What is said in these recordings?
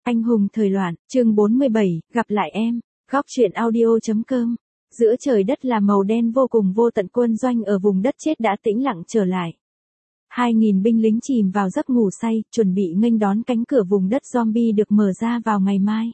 Anh hùng thời loạn, chương 47, gặp lại em, góc truyện audio.com. Giữa trời đất là màu đen vô cùng vô tận, quân doanh ở vùng đất chết đã tĩnh lặng trở lại. 2.000 binh lính chìm vào giấc ngủ say, chuẩn bị nghênh đón cánh cửa vùng đất zombie được mở ra vào ngày mai.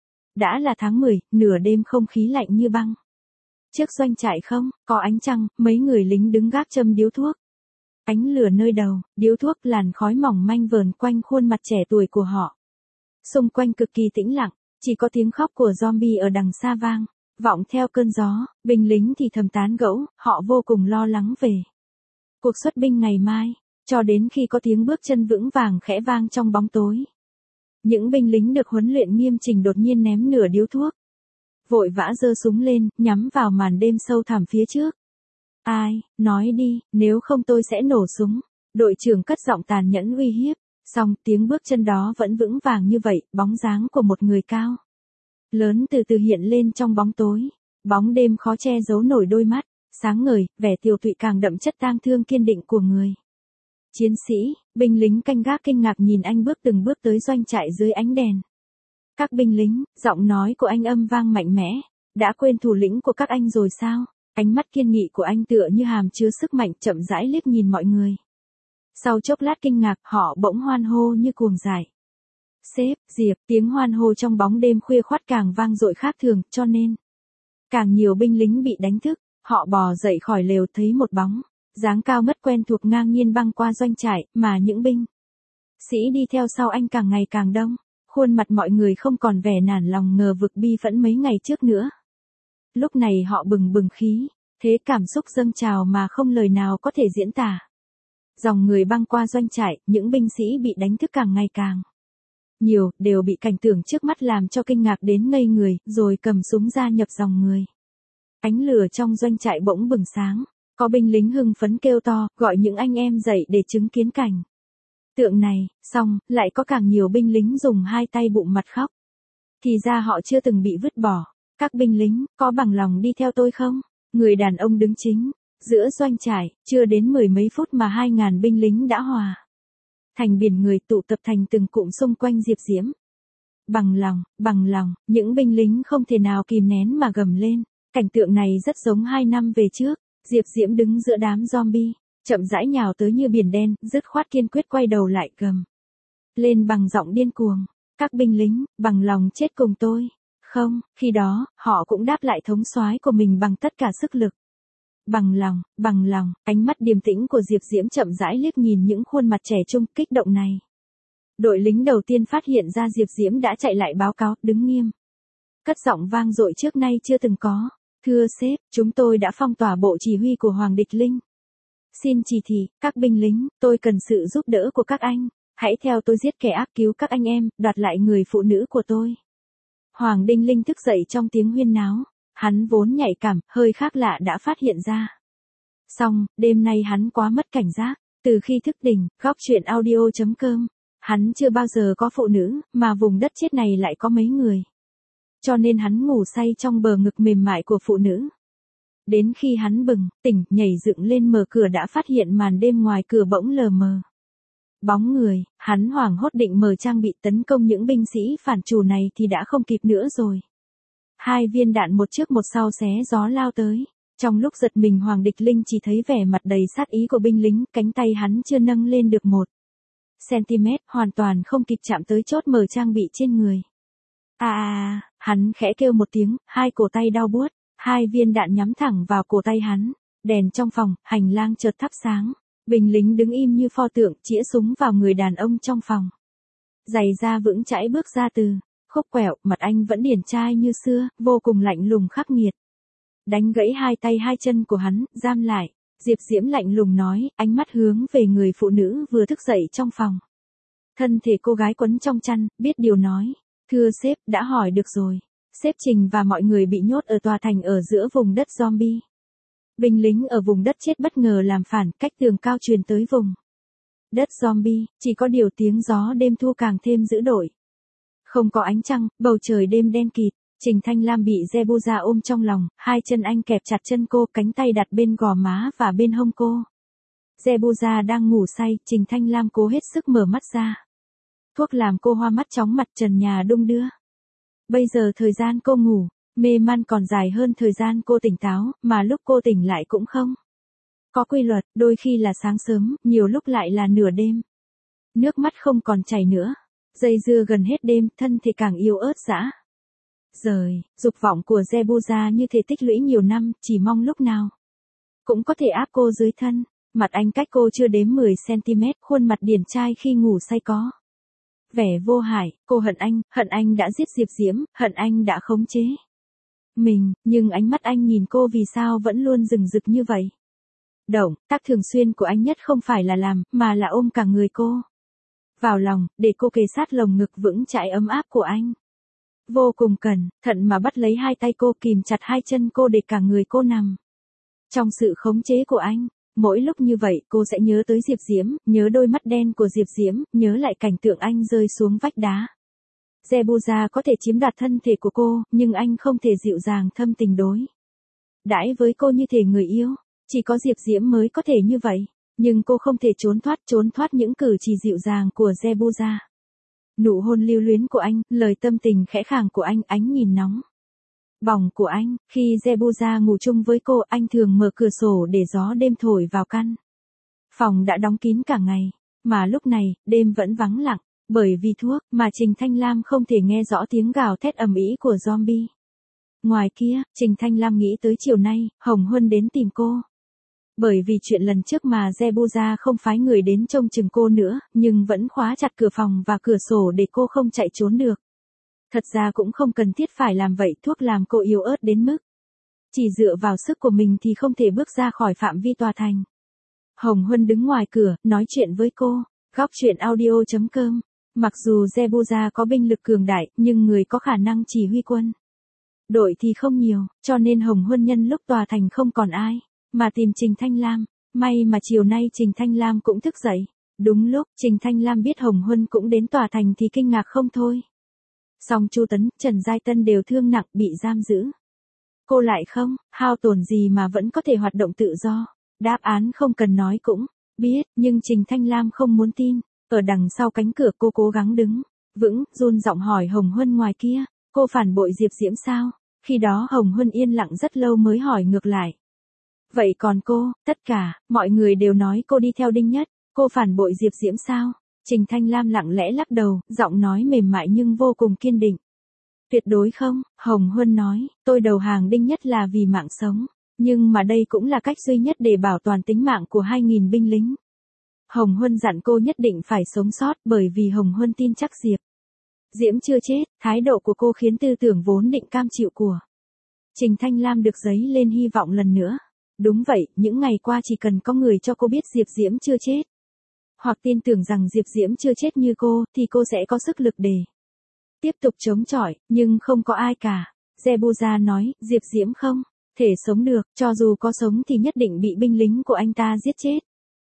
Đã là tháng 10, nửa đêm không khí lạnh như băng. Trước doanh trại không, có ánh trăng, mấy người lính đứng gác châm điếu thuốc. Ánh lửa nơi đầu, điếu thuốc, làn khói mỏng manh vờn quanh khuôn mặt trẻ tuổi của họ. Xung quanh cực kỳ tĩnh lặng, chỉ có tiếng khóc của zombie ở đằng xa vang, vọng theo cơn gió, binh lính thì thầm tán gẫu, họ vô cùng lo lắng về cuộc xuất binh ngày mai, cho đến khi có tiếng bước chân vững vàng khẽ vang trong bóng tối. Những binh lính được huấn luyện nghiêm chỉnh đột nhiên ném nửa điếu thuốc. Vội vã giơ súng lên, nhắm vào màn đêm sâu thẳm phía trước. Ai, nói đi, nếu không tôi sẽ nổ súng. Đội trưởng cất giọng tàn nhẫn uy hiếp. Song tiếng bước chân đó vẫn vững vàng như vậy, bóng dáng của một người cao lớn từ từ hiện lên trong bóng tối. Bóng đêm khó che giấu nổi đôi mắt sáng ngời, vẻ tiều tụy càng đậm chất tang thương kiên định của người chiến sĩ. Binh lính canh gác kinh ngạc nhìn anh bước từng bước tới doanh trại dưới ánh đèn. Các binh lính, giọng nói của anh âm vang mạnh mẽ. Đã quên thủ lĩnh của các anh rồi sao? Ánh mắt kiên nghị của anh tựa như hàm chứa sức mạnh, chậm rãi liếc nhìn mọi người. Sau chốc lát kinh ngạc, họ bỗng hoan hô như cuồng dại. Sếp, Diệp, tiếng hoan hô trong bóng đêm khuya khoắt càng vang dội khác thường, cho nên càng nhiều binh lính bị đánh thức. Họ bò dậy khỏi lều, thấy một bóng dáng cao ngất quen thuộc ngang nhiên băng qua doanh trại, mà những binh sĩ đi theo sau anh càng ngày càng đông. Khuôn mặt mọi người không còn vẻ nản lòng ngờ vực bi phẫn mấy ngày trước nữa. Lúc này họ bừng bừng khí thế, cảm xúc dâng trào mà không lời nào có thể diễn tả. Dòng người băng qua doanh trại, những binh sĩ bị đánh thức càng ngày càng nhiều, đều bị cảnh tượng trước mắt làm cho kinh ngạc đến ngây người, rồi cầm súng ra nhập dòng người. Ánh lửa trong doanh trại bỗng bừng sáng, có binh lính hưng phấn kêu to, gọi những anh em dậy để chứng kiến cảnh tượng này. Xong, lại có càng nhiều binh lính dùng hai tay bụm mặt khóc. Thì ra họ chưa từng bị vứt bỏ. Các binh lính, có bằng lòng đi theo tôi không? Người đàn ông đứng chính giữa doanh trại, chưa đến 10 mấy phút mà 2.000 binh lính đã hòa thành biển người, tụ tập thành từng cụm xung quanh Diệp Diễm. Bằng lòng, những binh lính không thể nào kìm nén mà gầm lên. Cảnh tượng này rất giống 2 năm về trước. Diệp Diễm đứng giữa đám zombie, chậm rãi nhào tới như biển đen, dứt khoát kiên quyết quay đầu lại gầm lên bằng giọng điên cuồng. Các binh lính, bằng lòng chết cùng tôi không? Khi đó, họ cũng đáp lại thống soái của mình bằng tất cả sức lực. Bằng lòng, ánh mắt điềm tĩnh của Diệp Diễm chậm rãi liếc nhìn những khuôn mặt trẻ trung kích động này. Đội lính đầu tiên phát hiện ra Diệp Diễm đã chạy lại báo cáo, đứng nghiêm. Cất giọng vang dội trước nay chưa từng có. Thưa sếp, chúng tôi đã phong tỏa bộ chỉ huy của Hoàng Địch Linh. Xin chỉ thị, các binh lính, tôi cần sự giúp đỡ của các anh. Hãy theo tôi giết kẻ ác, cứu các anh em, đoạt lại người phụ nữ của tôi. Hoàng Đinh Linh thức dậy trong tiếng huyên náo. Hắn vốn nhạy cảm, hơi khác lạ đã phát hiện ra. Xong, đêm nay hắn quá mất cảnh giác. Từ khi thức tỉnh, góc truyện audio.com, hắn chưa bao giờ có phụ nữ, mà vùng đất chết này lại có mấy người. Cho nên hắn ngủ say trong bờ ngực mềm mại của phụ nữ. Đến khi hắn bừng tỉnh, nhảy dựng lên mở cửa đã phát hiện màn đêm ngoài cửa bỗng lờ mờ bóng người. Hắn hoảng hốt định mở trang bị tấn công những binh sĩ phản chủ này thì đã không kịp nữa rồi. 2 viên đạn một trước một sau xé gió lao tới. Trong lúc giật mình, Hoàng Địch Linh chỉ thấy vẻ mặt đầy sát ý của binh lính, cánh tay hắn chưa nâng lên được 1 cm, hoàn toàn không kịp chạm tới chốt mở trang bị trên người. Hắn khẽ kêu một tiếng, hai cổ tay đau buốt, 2 viên đạn nhắm thẳng vào cổ tay hắn. Đèn trong phòng, hành lang chợt thắp sáng. Binh lính đứng im như pho tượng, chĩa súng vào người đàn ông trong phòng. Giày da vững chãi bước ra từ khúc quẹo, mặt anh vẫn điển trai như xưa, vô cùng lạnh lùng khắc nghiệt. Đánh gãy 2 tay 2 chân của hắn, giam lại. Diệp Diễm lạnh lùng nói, ánh mắt hướng về người phụ nữ vừa thức dậy trong phòng. Thân thể cô gái quấn trong chăn, biết điều nói. Thưa sếp, đã hỏi được rồi. Sếp Trình và mọi người bị nhốt ở tòa thành ở giữa vùng đất zombie. Binh lính ở vùng đất chết bất ngờ làm phản, cách tường cao truyền tới vùng đất zombie, chỉ có điều tiếng gió đêm thu càng thêm dữ dội. Không có ánh trăng, bầu trời đêm đen kịt. Trình Thanh Lam bị Zebuza ôm trong lòng, 2 chân anh kẹp chặt chân cô, cánh tay đặt bên gò má và bên hông cô. Zebuza đang ngủ say, Trình Thanh Lam cố hết sức mở mắt ra. Thuốc làm cô hoa mắt chóng mặt trần nhà đung đưa. Bây giờ thời gian cô ngủ, mê man còn dài hơn thời gian cô tỉnh táo, mà lúc cô tỉnh lại cũng không có quy luật, đôi khi là sáng sớm, nhiều lúc lại là nửa đêm. Nước mắt không còn chảy nữa. Dây dưa gần hết đêm, thân thể càng yếu ớt dã rời, dục vọng của Zebuza như thể tích lũy nhiều năm, chỉ mong lúc nào cũng có thể áp cô dưới thân. Mặt anh cách cô chưa đếm 10 cm, khuôn mặt điển trai khi ngủ say có vẻ vô hại, cô hận anh đã giết Diệp Diễm, hận anh đã khống chế mình, nhưng ánh mắt anh nhìn cô vì sao vẫn luôn rừng rực như vậy. Động tác thường xuyên của anh nhất không phải là làm, mà là ôm cả người cô vào lòng, để cô kề sát lồng ngực vững chãi ấm áp của anh. Vô cùng cẩn thận mà bắt lấy hai tay cô, kìm chặt hai chân cô để cả người cô nằm trong sự khống chế của anh. Mỗi lúc như vậy cô sẽ nhớ tới Diệp Diễm, nhớ đôi mắt đen của Diệp Diễm, nhớ lại cảnh tượng anh rơi xuống vách đá. Zebuza có thể chiếm đoạt thân thể của cô, nhưng anh không thể dịu dàng thâm tình đối đãi với cô như thể người yêu. Chỉ có Diệp Diễm mới có thể như vậy. Nhưng cô không thể trốn thoát những cử chỉ dịu dàng của Zebuza. Nụ hôn lưu luyến của anh, lời tâm tình khẽ khàng của anh, ánh nhìn nóng bỏng của anh. Khi Zebuza ngủ chung với cô, anh thường mở cửa sổ để gió đêm thổi vào căn phòng đã đóng kín cả ngày. Mà lúc này, đêm vẫn vắng lặng, bởi vì thuốc mà Trình Thanh Lam không thể nghe rõ tiếng gào thét ầm ĩ của zombie. Ngoài kia, Trình Thanh Lam nghĩ tới chiều nay, Hồng Huân đến tìm cô. Bởi vì chuyện lần trước mà Zebuza không phái người đến trông chừng cô nữa, nhưng vẫn khóa chặt cửa phòng và cửa sổ để cô không chạy trốn được. Thật ra cũng không cần thiết phải làm vậy, thuốc làm cô yếu ớt đến mức chỉ dựa vào sức của mình thì không thể bước ra khỏi phạm vi tòa thành. Hồng Huân đứng ngoài cửa, nói chuyện với cô. Góc truyện audio.com. Mặc dù Zebuza có binh lực cường đại, nhưng người có khả năng chỉ huy quân đội thì không nhiều, cho nên Hồng Huân nhân lúc tòa thành không còn ai mà tìm Trình Thanh Lam. May mà chiều nay Trình Thanh Lam cũng thức dậy. Đúng lúc Trình Thanh Lam biết Hồng Huân cũng đến tòa thành thì kinh ngạc không thôi. Song Chu Tấn, Trần Giai Tân đều thương nặng, bị giam giữ. Cô lại không hao tổn gì mà vẫn có thể hoạt động tự do. Đáp án không cần nói cũng biết, nhưng Trình Thanh Lam không muốn tin. Ở đằng sau cánh cửa cô cố gắng đứng vững, run giọng hỏi Hồng Huân ngoài kia, cô phản bội Diệp Diễm sao? Khi đó Hồng Huân yên lặng rất lâu mới hỏi ngược lại. Vậy còn cô, tất cả, mọi người đều nói cô đi theo Đinh Nhất, cô phản bội Diệp Diễm sao? Trình Thanh Lam lặng lẽ lắc đầu, giọng nói mềm mại nhưng vô cùng kiên định. Tuyệt đối không, Hồng Huân nói, tôi đầu hàng Đinh Nhất là vì mạng sống, nhưng mà đây cũng là cách duy nhất để bảo toàn tính mạng của 2.000 binh lính. Hồng Huân dặn cô nhất định phải sống sót, bởi vì Hồng Huân tin chắc Diệp Diễm chưa chết. Thái độ của cô khiến tư tưởng vốn định cam chịu của Trình Thanh Lam được dấy lên hy vọng lần nữa. Đúng vậy, những ngày qua chỉ cần có người cho cô biết Diệp Diễm chưa chết, hoặc tin tưởng rằng Diệp Diễm chưa chết như cô, thì cô sẽ có sức lực để tiếp tục chống chọi, nhưng không có ai cả. Zebuza nói, Diệp Diễm không thể sống được, cho dù có sống thì nhất định bị binh lính của anh ta giết chết.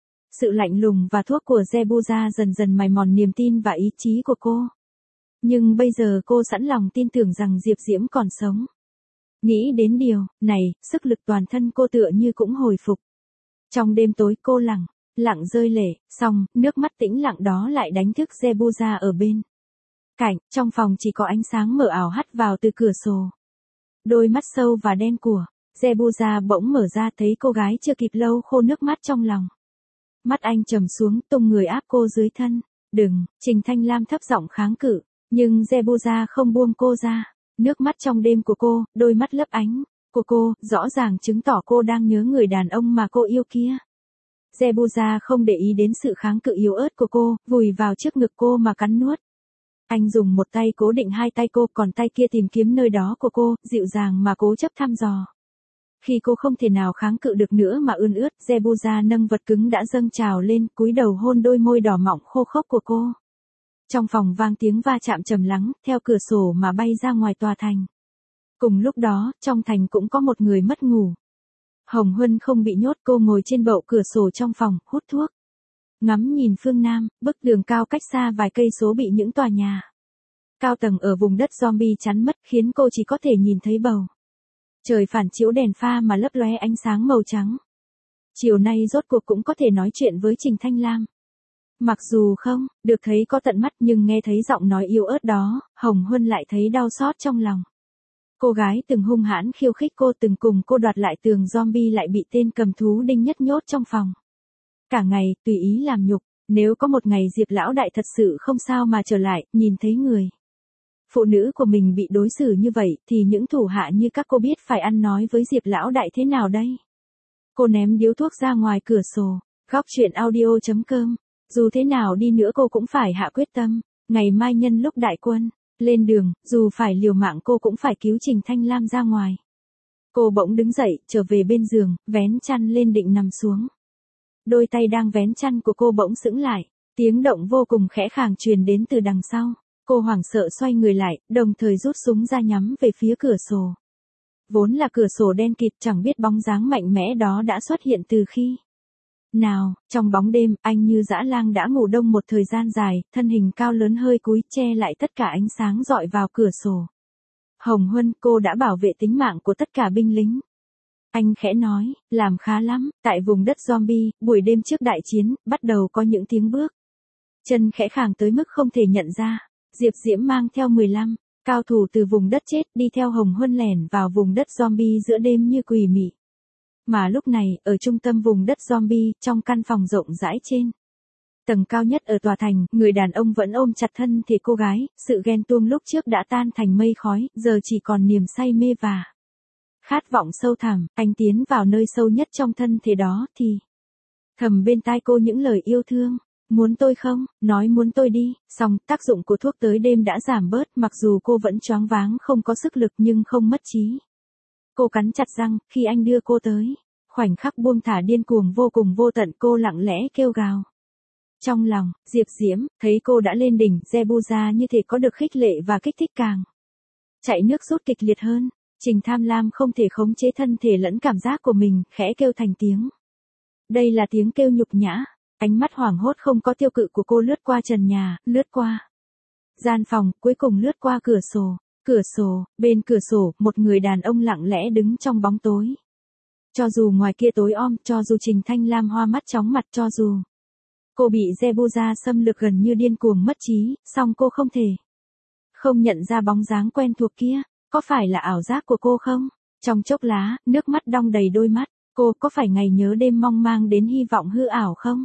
Sự lạnh lùng và thuốc của Zebuza dần dần mài mòn niềm tin và ý chí của cô. Nhưng bây giờ cô sẵn lòng tin tưởng rằng Diệp Diễm còn sống. Nghĩ đến điều này, sức lực toàn thân cô tựa như cũng hồi phục. Trong đêm tối cô lặng rơi lệ, xong, nước mắt tĩnh lặng đó lại đánh thức Zebuza ở bên cạnh. Trong phòng chỉ có ánh sáng mờ ảo hắt vào từ cửa sổ. Đôi mắt sâu và đen của Zebuza bỗng mở ra, thấy cô gái chưa kịp lâu khô nước mắt trong lòng. Mắt anh trầm xuống, tung người áp cô dưới thân. Đừng, Trình Thanh Lam thấp giọng kháng cự, nhưng Zebuza không buông cô ra. Nước mắt trong đêm của cô, đôi mắt lấp ánh của cô, rõ ràng chứng tỏ cô đang nhớ người đàn ông mà cô yêu kia. Zebuza không để ý đến sự kháng cự yếu ớt của cô, vùi vào trước ngực cô mà cắn nuốt. Anh dùng một tay cố định hai tay cô, còn tay kia tìm kiếm nơi đó của cô, dịu dàng mà cố chấp thăm dò. Khi cô không thể nào kháng cự được nữa mà ươn ướt, Zebuza nâng vật cứng đã dâng trào lên, cúi đầu hôn đôi môi đỏ mọng khô khốc của cô. Trong phòng vang tiếng va chạm trầm lắng, theo cửa sổ mà bay ra ngoài tòa thành. Cùng lúc đó, trong thành cũng có một người mất ngủ. Hồng Huân không bị nhốt, cô ngồi trên bậu cửa sổ trong phòng, hút thuốc. Ngắm nhìn phương Nam, bức tường cao cách xa vài cây số bị những tòa nhà cao tầng ở vùng đất zombie chắn mất, khiến cô chỉ có thể nhìn thấy bầu trời phản chiếu đèn pha mà lấp lóe ánh sáng màu trắng. Chiều nay rốt cuộc cũng có thể nói chuyện với Trình Thanh Lam. Mặc dù không được thấy có tận mắt nhưng nghe thấy giọng nói yếu ớt đó, Hồng Huân lại thấy đau xót trong lòng. Cô gái từng hung hãn khiêu khích cô, từng cùng cô đoạt lại tường zombie lại bị tên cầm thú Đinh Nhất nhốt trong phòng. Cả ngày, tùy ý làm nhục, nếu có một ngày Diệp lão đại thật sự không sao mà trở lại, nhìn thấy người phụ nữ của mình bị đối xử như vậy, thì những thủ hạ như các cô biết phải ăn nói với Diệp lão đại thế nào đây? Cô ném điếu thuốc ra ngoài cửa sổ. Góc chuyện audio.com. Dù thế nào đi nữa cô cũng phải hạ quyết tâm. Ngày mai nhân lúc đại quân lên đường, dù phải liều mạng cô cũng phải cứu Trình Thanh Lam ra ngoài. Cô bỗng đứng dậy, trở về bên giường, vén chăn lên định nằm xuống. Đôi tay đang vén chăn của cô bỗng sững lại, tiếng động vô cùng khẽ khàng truyền đến từ đằng sau. Cô hoảng sợ xoay người lại, đồng thời rút súng ra nhắm về phía cửa sổ. Vốn là cửa sổ đen kịt, chẳng biết bóng dáng mạnh mẽ đó đã xuất hiện từ khi nào. Trong bóng đêm, anh như dã lang đã ngủ đông một thời gian dài, thân hình cao lớn hơi cúi che lại tất cả ánh sáng dọi vào cửa sổ. Hồng Huân, cô đã bảo vệ tính mạng của tất cả binh lính. Anh khẽ nói, làm khá lắm. Tại vùng đất zombie, buổi đêm trước đại chiến, bắt đầu có những tiếng bước chân khẽ khàng tới mức không thể nhận ra. Diệp Diễm mang theo 15 cao thủ từ vùng đất chết đi theo Hồng Huân lẻn vào vùng đất zombie giữa đêm như quỷ mị. Mà lúc này, ở trung tâm vùng đất zombie, trong căn phòng rộng rãi trên tầng cao nhất ở tòa thành, người đàn ông vẫn ôm chặt thân thể cô gái, sự ghen tuông lúc trước đã tan thành mây khói, giờ chỉ còn niềm say mê và khát vọng sâu thẳm. Anh tiến vào nơi sâu nhất trong thân thể đó thì thầm bên tai cô những lời yêu thương. Muốn tôi không, nói muốn tôi đi. Xong, tác dụng của thuốc tới đêm đã giảm bớt, mặc dù cô vẫn choáng váng không có sức lực nhưng không mất trí. Cô cắn chặt răng, khi anh đưa cô tới. Khoảnh khắc buông thả điên cuồng vô cùng vô tận, cô lặng lẽ kêu gào. Trong lòng, Diệp Diễm, thấy cô đã lên đỉnh, Zebuza như thể có được khích lệ và kích thích càng chạy nước rút kịch liệt hơn. Trình Tham Lam không thể khống chế thân thể lẫn cảm giác của mình, khẽ kêu thành tiếng. Đây là tiếng kêu nhục nhã. Ánh mắt hoảng hốt không có tiêu cự của cô lướt qua trần nhà, lướt qua gian phòng, cuối cùng lướt qua cửa sổ. Cửa sổ, bên cửa sổ, một người đàn ông lặng lẽ đứng trong bóng tối. Cho dù ngoài kia tối om, cho dù Trình Thanh Lam hoa mắt chóng mặt, cho dù cô bị Zebuza xâm lược gần như điên cuồng mất trí, song cô không thể không nhận ra bóng dáng quen thuộc kia. Có phải là ảo giác của cô không? Trong chốc lát, nước mắt đong đầy đôi mắt. Cô có phải ngày nhớ đêm mong mang đến hy vọng hư ảo không?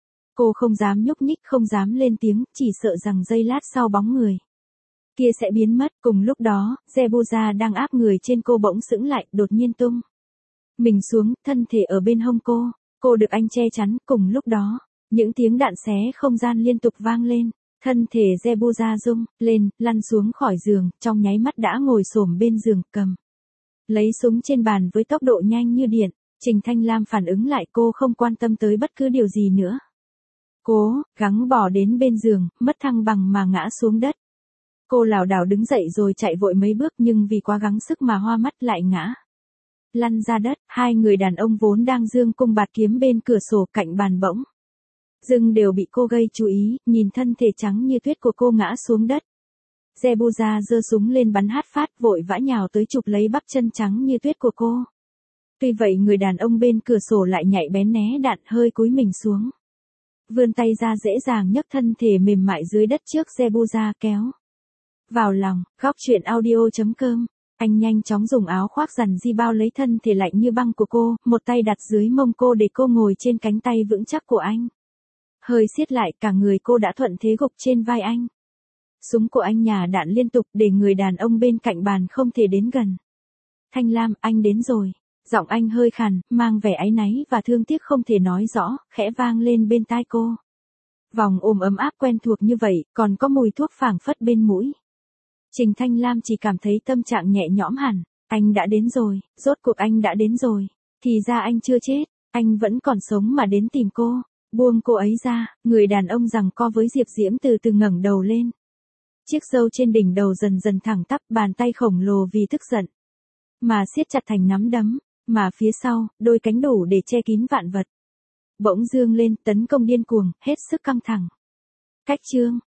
Cô không dám nhúc nhích, không dám lên tiếng, chỉ sợ rằng giây lát sau bóng người kia sẽ biến mất. Cùng lúc đó, Zebuza đang áp người trên cô bỗng sững lại, đột nhiên tung mình xuống, thân thể ở bên hông cô. Cô được anh che chắn. Cùng lúc đó, những tiếng đạn xé không gian liên tục vang lên. Thân thể Zebuza rung lên, lăn xuống khỏi giường, trong nháy mắt đã ngồi xổm bên giường, cầm lấy súng trên bàn với tốc độ nhanh như điện. Trình Thanh Lam phản ứng lại, cô không quan tâm tới bất cứ điều gì nữa. Cố gắng bò đến bên giường, mất thăng bằng mà ngã xuống đất. Cô lảo đảo đứng dậy rồi chạy vội mấy bước, nhưng vì quá gắng sức mà hoa mắt lại ngã lăn ra đất. Hai người đàn ông vốn đang giương cung bạt kiếm bên cửa sổ cạnh bàn bỗng dưng đều bị cô gây chú ý, nhìn thân thể trắng như tuyết của cô ngã xuống đất. Zebuza giơ súng lên bắn hát phát, vội vã nhào tới chụp lấy bắp chân trắng như tuyết của cô. Tuy vậy người đàn ông bên cửa sổ lại nhạy bén né đạn, hơi cúi mình xuống. Vươn tay ra dễ dàng nhấc thân thể mềm mại dưới đất trước Zebuza kéo vào lòng. Góc chuyện audio.com. Anh nhanh chóng dùng áo khoác rằn di bao lấy thân thể lạnh như băng của cô, một tay đặt dưới mông cô để cô ngồi trên cánh tay vững chắc của anh. Hơi siết lại, cả người cô đã thuận thế gục trên vai anh. Súng của anh nhả đạn liên tục để người đàn ông bên cạnh bàn không thể đến gần. Thanh Lam, anh đến rồi. Giọng anh hơi khàn, mang vẻ áy náy và thương tiếc không thể nói rõ, khẽ vang lên bên tai cô. Vòng ôm ấm áp quen thuộc như vậy, còn có mùi thuốc phảng phất bên mũi. Trình Thanh Lam chỉ cảm thấy tâm trạng nhẹ nhõm hẳn. Anh đã đến rồi, rốt cuộc anh đã đến rồi. Thì ra anh chưa chết, anh vẫn còn sống mà đến tìm cô. Buông cô ấy ra, người đàn ông giằng co với Diệp Diễm từ từ ngẩng đầu lên. Chiếc râu trên đỉnh đầu dần dần thẳng tắp, bàn tay khổng lồ vì tức giận mà siết chặt thành nắm đấm, mà phía sau, đôi cánh đủ để che kín vạn vật bỗng dương lên, tấn công điên cuồng, hết sức căng thẳng. Cách chương